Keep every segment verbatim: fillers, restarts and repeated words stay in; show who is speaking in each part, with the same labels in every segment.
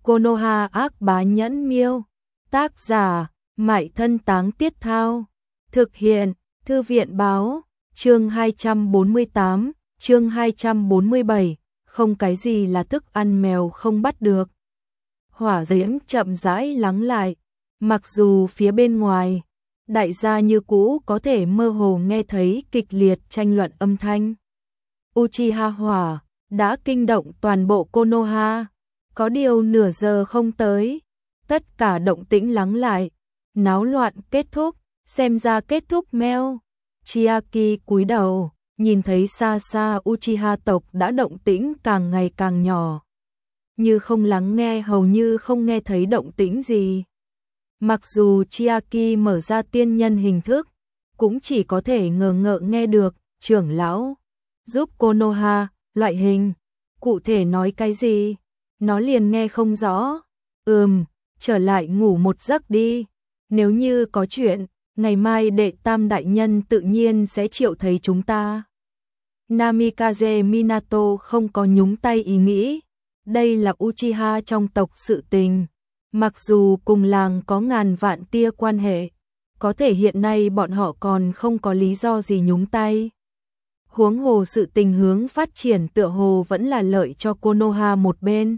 Speaker 1: Konoha ác bá nhẫn miêu. Tác giả, Mại Thân Táng Tiết Thao. Thực hiện, Thư viện báo. Chương hai trăm bốn mươi tám, chương hai trăm bốn mươi bảy, không cái gì là thức ăn mèo không bắt được. Hỏa diễm chậm rãi lắng lại, mặc dù phía bên ngoài, đại gia như cũ có thể mơ hồ nghe thấy kịch liệt tranh luận âm thanh. Uchiha hỏa đã kinh động toàn bộ Konoha, có điều nửa giờ không tới, tất cả động tĩnh lắng lại, náo loạn kết thúc, xem ra kết thúc meo. Chiaki cúi đầu, nhìn thấy xa xa Uchiha tộc đã động tĩnh càng ngày càng nhỏ. Như không lắng nghe, hầu như không nghe thấy động tĩnh gì. Mặc dù Chiaki mở ra tiên nhân hình thức, cũng chỉ có thể ngờ ngợ nghe được, trưởng lão, giúp Konoha, loại hình, cụ thể nói cái gì, nó liền nghe không rõ. Ừm, trở lại ngủ một giấc đi, nếu như có chuyện, ngày mai đệ tam đại nhân tự nhiên sẽ triệu thấy chúng ta. Namikaze Minato không có nhúng tay ý nghĩ, đây là Uchiha trong tộc sự tình. Mặc dù cùng làng có ngàn vạn tia quan hệ, có thể hiện nay bọn họ còn không có lý do gì nhúng tay. Huống hồ sự tình hướng phát triển tựa hồ vẫn là lợi cho Konoha một bên.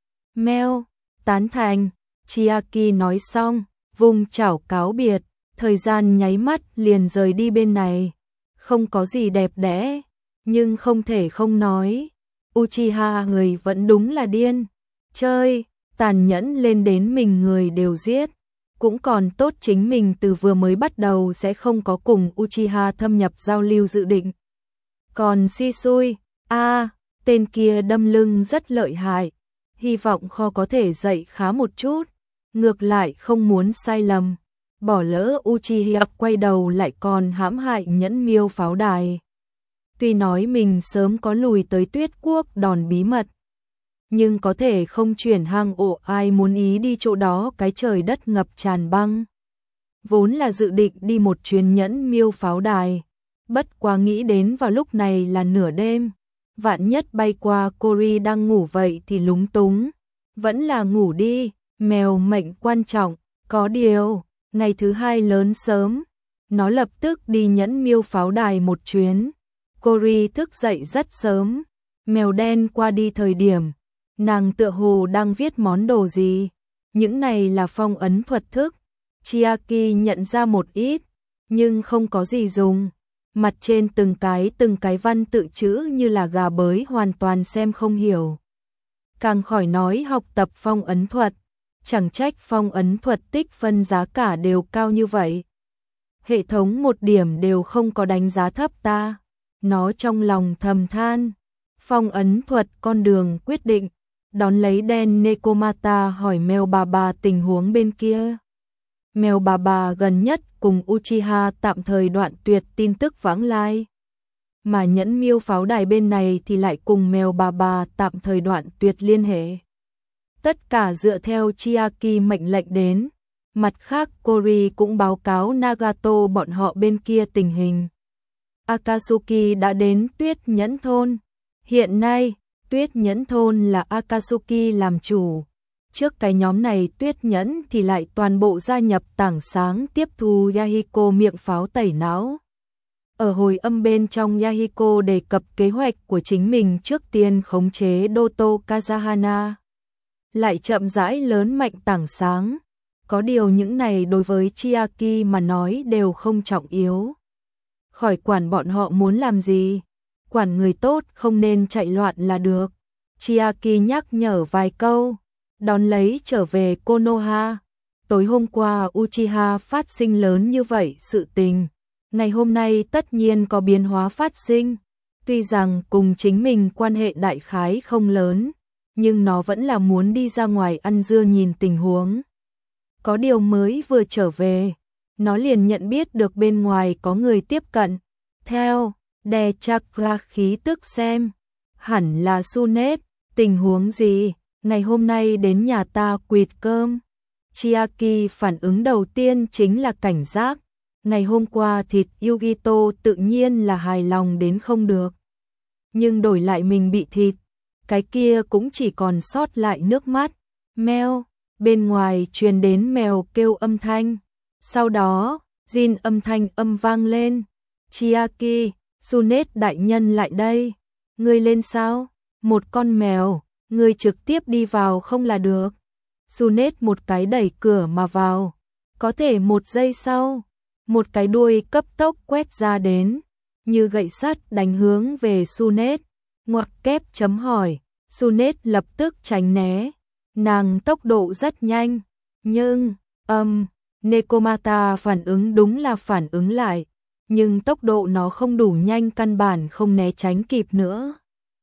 Speaker 1: Meo, tán thành, Chiaki nói xong, vùng chảo cáo biệt, thời gian nháy mắt liền rời đi bên này. Không có gì đẹp đẽ, nhưng không thể không nói, Uchiha người vẫn đúng là điên, chơi tàn nhẫn lên đến mình người đều giết. Cũng còn tốt chính mình từ vừa mới bắt đầu sẽ không có cùng Uchiha thâm nhập giao lưu dự định. Còn Shisui, a tên kia đâm lưng rất lợi hại, hy vọng kho có thể dạy khá một chút, ngược lại không muốn sai lầm, bỏ lỡ Uchiha quay đầu lại còn hãm hại nhẫn miêu pháo đài. Tuy nói mình sớm có lùi tới Tuyết Quốc đòn bí mật, nhưng có thể không chuyển hang ổ, ai muốn ý đi chỗ đó cái trời đất ngập tràn băng. Vốn là dự định đi một chuyến nhẫn miêu pháo đài, bất quá nghĩ đến vào lúc này là nửa đêm, vạn nhất bay qua Cory đang ngủ vậy thì lúng túng, vẫn là ngủ đi, mèo mệnh quan trọng. Có điều, ngày thứ hai lớn sớm, nó lập tức đi nhẫn miêu pháo đài một chuyến. Cory thức dậy rất sớm, mèo đen qua đi thời điểm, nàng tựa hồ đang viết món đồ gì, những này là phong ấn thuật thức. Chiaki nhận ra một ít, nhưng không có gì dùng. Mặt trên từng cái từng cái văn tự chữ như là gà bới, hoàn toàn xem không hiểu. Càng khỏi nói học tập phong ấn thuật, chẳng trách phong ấn thuật tích phân giá cả đều cao như vậy. Hệ thống một điểm đều không có đánh giá thấp ta. Nó trong lòng thầm than. Phong ấn thuật con đường quyết định, đón lấy đen Nekomata hỏi mèo bà bà tình huống bên kia. Mèo bà bà gần nhất cùng Uchiha tạm thời đoạn tuyệt tin tức vãng lai, mà nhẫn miêu pháo đài bên này thì lại cùng mèo bà bà tạm thời đoạn tuyệt liên hệ. Tất cả dựa theo Chiaki mệnh lệnh đến. Mặt khác Cory cũng báo cáo Nagato bọn họ bên kia tình hình. Akatsuki đã đến Tuyết Nhẫn Thôn. Hiện nay, Tuyết Nhẫn Thôn là Akatsuki làm chủ. Trước cái nhóm này Tuyết Nhẫn thì lại toàn bộ gia nhập tảng sáng tiếp thu Yahiko miệng pháo tẩy não. Ở hồi âm bên trong, Yahiko đề cập kế hoạch của chính mình trước tiên khống chế Doto Kazahana, lại chậm rãi lớn mạnh tảng sáng. Có điều những này đối với Chiaki mà nói đều không trọng yếu. Khỏi quản bọn họ muốn làm gì, quản người tốt không nên chạy loạn là được. Chiaki nhắc nhở vài câu, đón lấy trở về Konoha. Tối hôm qua Uchiha phát sinh lớn như vậy sự tình, ngày hôm nay tất nhiên có biến hóa phát sinh. Tuy rằng cùng chính mình quan hệ đại khái không lớn, nhưng nó vẫn là muốn đi ra ngoài ăn dưa nhìn tình huống. Có điều mới vừa trở về, nó liền nhận biết được bên ngoài có người tiếp cận. Theo đè chakra khí tức xem, hẳn là Sunet. Tình huống gì? Ngày hôm nay đến nhà ta quỵt cơm. Chiaki phản ứng đầu tiên chính là cảnh giác. Ngày hôm qua thịt Yugito tự nhiên là hài lòng đến không được. Nhưng đổi lại mình bị thịt, cái kia cũng chỉ còn sót lại nước mắt. Meo, bên ngoài truyền đến mèo kêu âm thanh. Sau đó, Jin âm thanh âm vang lên. Chiaki, Sunet đại nhân lại đây. Ngươi lên sao? Một con mèo, ngươi trực tiếp đi vào không là được. Sunet một cái đẩy cửa mà vào. Có thể một giây sau, một cái đuôi cấp tốc quét ra đến, như gậy sắt đánh hướng về Sunet. Ngoặc kép chấm hỏi, Sunet lập tức tránh né. Nàng tốc độ rất nhanh, nhưng, âm, um, Nekomata phản ứng đúng là phản ứng lại, nhưng tốc độ nó không đủ nhanh, căn bản không né tránh kịp nữa.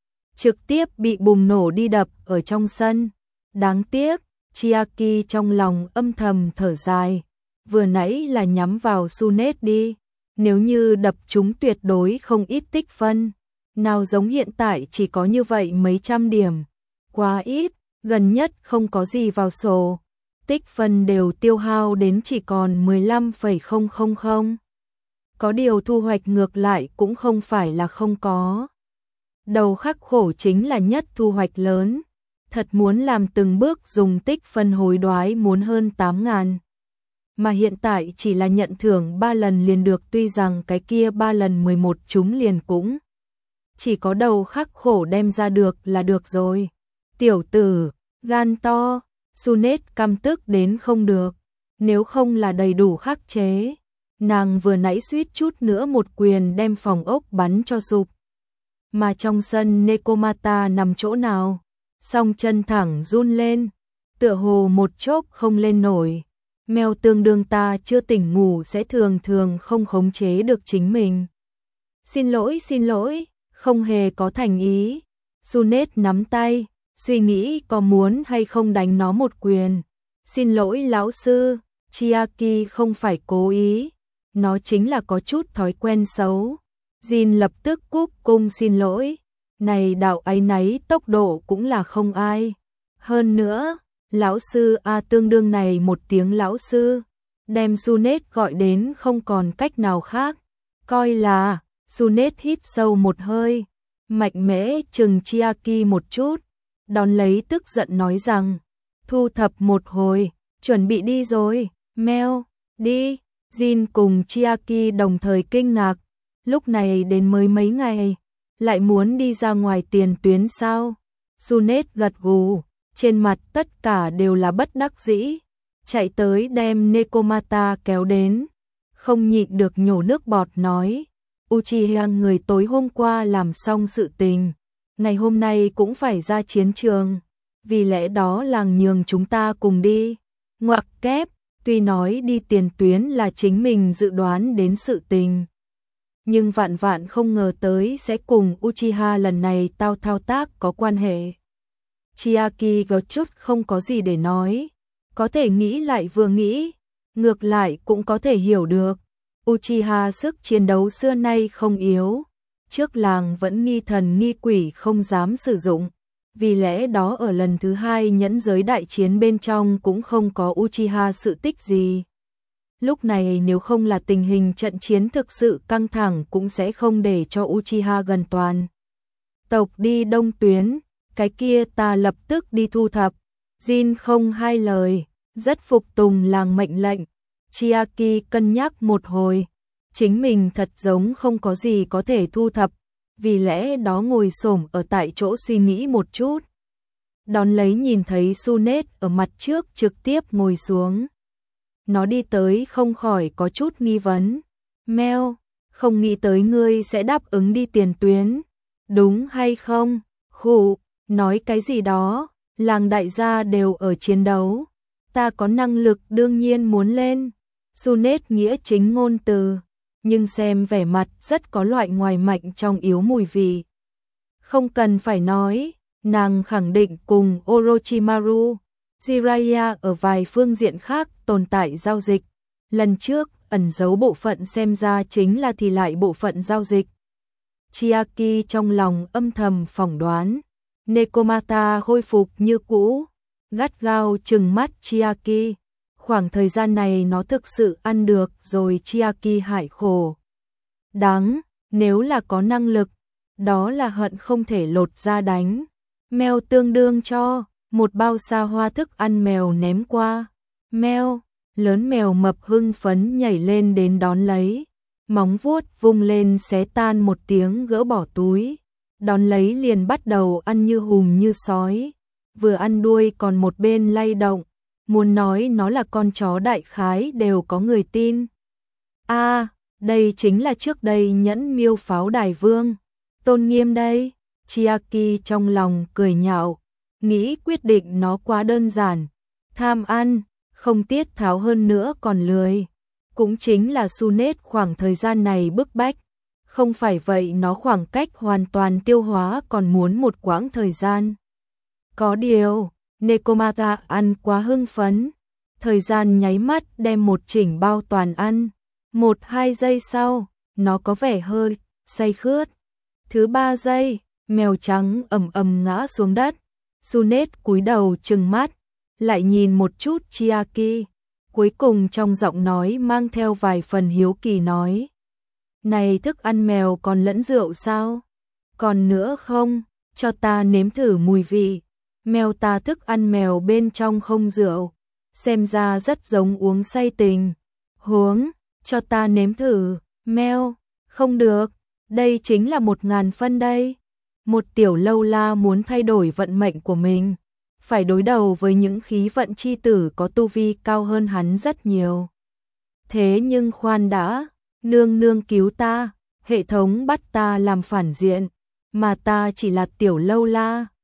Speaker 1: Trực tiếp bị bùng nổ đi đập ở trong sân. Đáng tiếc, Chiaki trong lòng âm thầm thở dài, vừa nãy là nhắm vào Sunet đi, nếu như đập chúng tuyệt đối không ít tích phân, nào giống hiện tại chỉ có như vậy mấy trăm điểm, quá ít, gần nhất không có gì vào sổ, tích phân đều tiêu hao đến chỉ còn mười lăm phẩy không không không. Có điều thu hoạch ngược lại cũng không phải là không có. Đầu khắc khổ chính là nhất thu hoạch lớn, thật muốn làm từng bước dùng tích phân hối đoái muốn hơn tám ngàn. Mà hiện tại chỉ là nhận thưởng ba lần liền được, tuy rằng cái kia ba lần mười một chúng liền cũng chỉ có đầu khắc khổ đem ra được là được rồi. Tiểu tử, gan to, Sunet căm tức đến không được, nếu không là đầy đủ khắc chế. Nàng vừa nãy suýt chút nữa một quyền đem phòng ốc bắn cho sụp. Mà trong sân Nekomata nằm chỗ nào, song chân thẳng run lên, tựa hồ một chốc không lên nổi. Mèo tương đương ta chưa tỉnh ngủ sẽ thường thường không khống chế được chính mình. Xin lỗi xin lỗi, không hề có thành ý. Sunet nắm tay, suy nghĩ có muốn hay không đánh nó một quyền. Xin lỗi lão sư, Chiaki không phải cố ý, nó chính là có chút thói quen xấu. Jin lập tức cúp cung xin lỗi, này đạo áy náy tốc độ cũng là không ai. Hơn nữa, lão sư a tương đương này một tiếng lão sư, đem Sunet gọi đến không còn cách nào khác. Coi là, Sunet hít sâu một hơi, mạnh mẽ chừng Chiaki một chút, đón lấy tức giận nói rằng, thu thập một hồi, chuẩn bị đi rồi, Meo, đi. Jin cùng Chiaki đồng thời kinh ngạc, lúc này đến mới mấy ngày, lại muốn đi ra ngoài tiền tuyến sao? Sunet gật gù, trên mặt tất cả đều là bất đắc dĩ, chạy tới đem Nekomata kéo đến, không nhịn được nhổ nước bọt nói, Uchiha người tối hôm qua làm xong sự tình, ngày hôm nay cũng phải ra chiến trường, vì lẽ đó làng nhường chúng ta cùng đi. Ngoặc kép, tuy nói đi tiền tuyến là chính mình dự đoán đến sự tình, nhưng vạn vạn không ngờ tới sẽ cùng Uchiha lần này tao thao tác có quan hệ. Chiaki có chút không có gì để nói, có thể nghĩ lại vừa nghĩ, ngược lại cũng có thể hiểu được. Uchiha sức chiến đấu xưa nay không yếu, trước làng vẫn nghi thần nghi quỷ không dám sử dụng, vì lẽ đó ở lần thứ hai nhẫn giới đại chiến bên trong cũng không có Uchiha sự tích gì. Lúc này nếu không là tình hình trận chiến thực sự căng thẳng cũng sẽ không để cho Uchiha gần toàn tộc đi đông tuyến, cái kia ta lập tức đi thu thập. Jin không hai lời, rất phục tùng làng mệnh lệnh. Chiaki cân nhắc một hồi, chính mình thật giống không có gì có thể thu thập, vì lẽ đó ngồi xổm ở tại chỗ suy nghĩ một chút. Đón lấy nhìn thấy Sunet ở mặt trước trực tiếp ngồi xuống. Nó đi tới không khỏi có chút nghi vấn. Meo, không nghĩ tới ngươi sẽ đáp ứng đi tiền tuyến, đúng hay không? Khụ, nói cái gì đó, làng đại gia đều ở chiến đấu, ta có năng lực đương nhiên muốn lên. Sunet nghĩa chính ngôn từ, nhưng xem vẻ mặt rất có loại ngoài mạnh trong yếu mùi vị. Không cần phải nói, nàng khẳng định cùng Orochimaru, Jiraiya ở vài phương diện khác tồn tại giao dịch. Lần trước, ẩn giấu bộ phận xem ra chính là thì lại bộ phận giao dịch. Chiaki trong lòng âm thầm phỏng đoán. Nekomata khôi phục như cũ, gắt gao trừng mắt Chiaki. Khoảng thời gian này nó thực sự ăn được rồi Chiaki hại khổ. Đáng, nếu là có năng lực, đó là hận không thể lột ra đánh. Mèo tương đương cho, một bao xa hoa thức ăn mèo ném qua. Mèo, lớn mèo mập hưng phấn nhảy lên đến đón lấy, móng vuốt vung lên xé tan một tiếng gỡ bỏ túi, đón lấy liền bắt đầu ăn như hùm như sói, vừa ăn đuôi còn một bên lay động, muốn nói nó là con chó đại khái đều có người tin. A, à, đây chính là trước đây nhẫn miêu pháo đài vương, Tôn Nghiêm đây. Chiaki trong lòng cười nhạo, nghĩ quyết định nó quá đơn giản, tham ăn, không tiết tháo hơn nữa còn lười. Cũng chính là Sunet khoảng thời gian này bức bách, không phải vậy nó khoảng cách hoàn toàn tiêu hóa còn muốn một quãng thời gian. Có điều, Nekomata ăn quá hưng phấn, thời gian nháy mắt đem một chỉnh bao toàn ăn, một hai giây sau, nó có vẻ hơi say khướt. Thứ ba giây, mèo trắng ầm ầm ngã xuống đất, Sunet cúi đầu trừng mắt, lại nhìn một chút Chiaki, cuối cùng trong giọng nói mang theo vài phần hiếu kỳ nói: "Này thức ăn mèo còn lẫn rượu sao? Còn nữa không, cho ta nếm thử mùi vị." Mèo ta thức ăn mèo bên trong không rượu, xem ra rất giống uống say tình. Huống, cho ta nếm thử. Mèo, không được, đây chính là một ngàn phân đây. Một tiểu lâu la muốn thay đổi vận mệnh của mình, phải đối đầu với những khí vận chi tử có tu vi cao hơn hắn rất nhiều. Thế nhưng khoan đã, nương nương cứu ta, hệ thống bắt ta làm phản diện, mà ta chỉ là tiểu lâu la.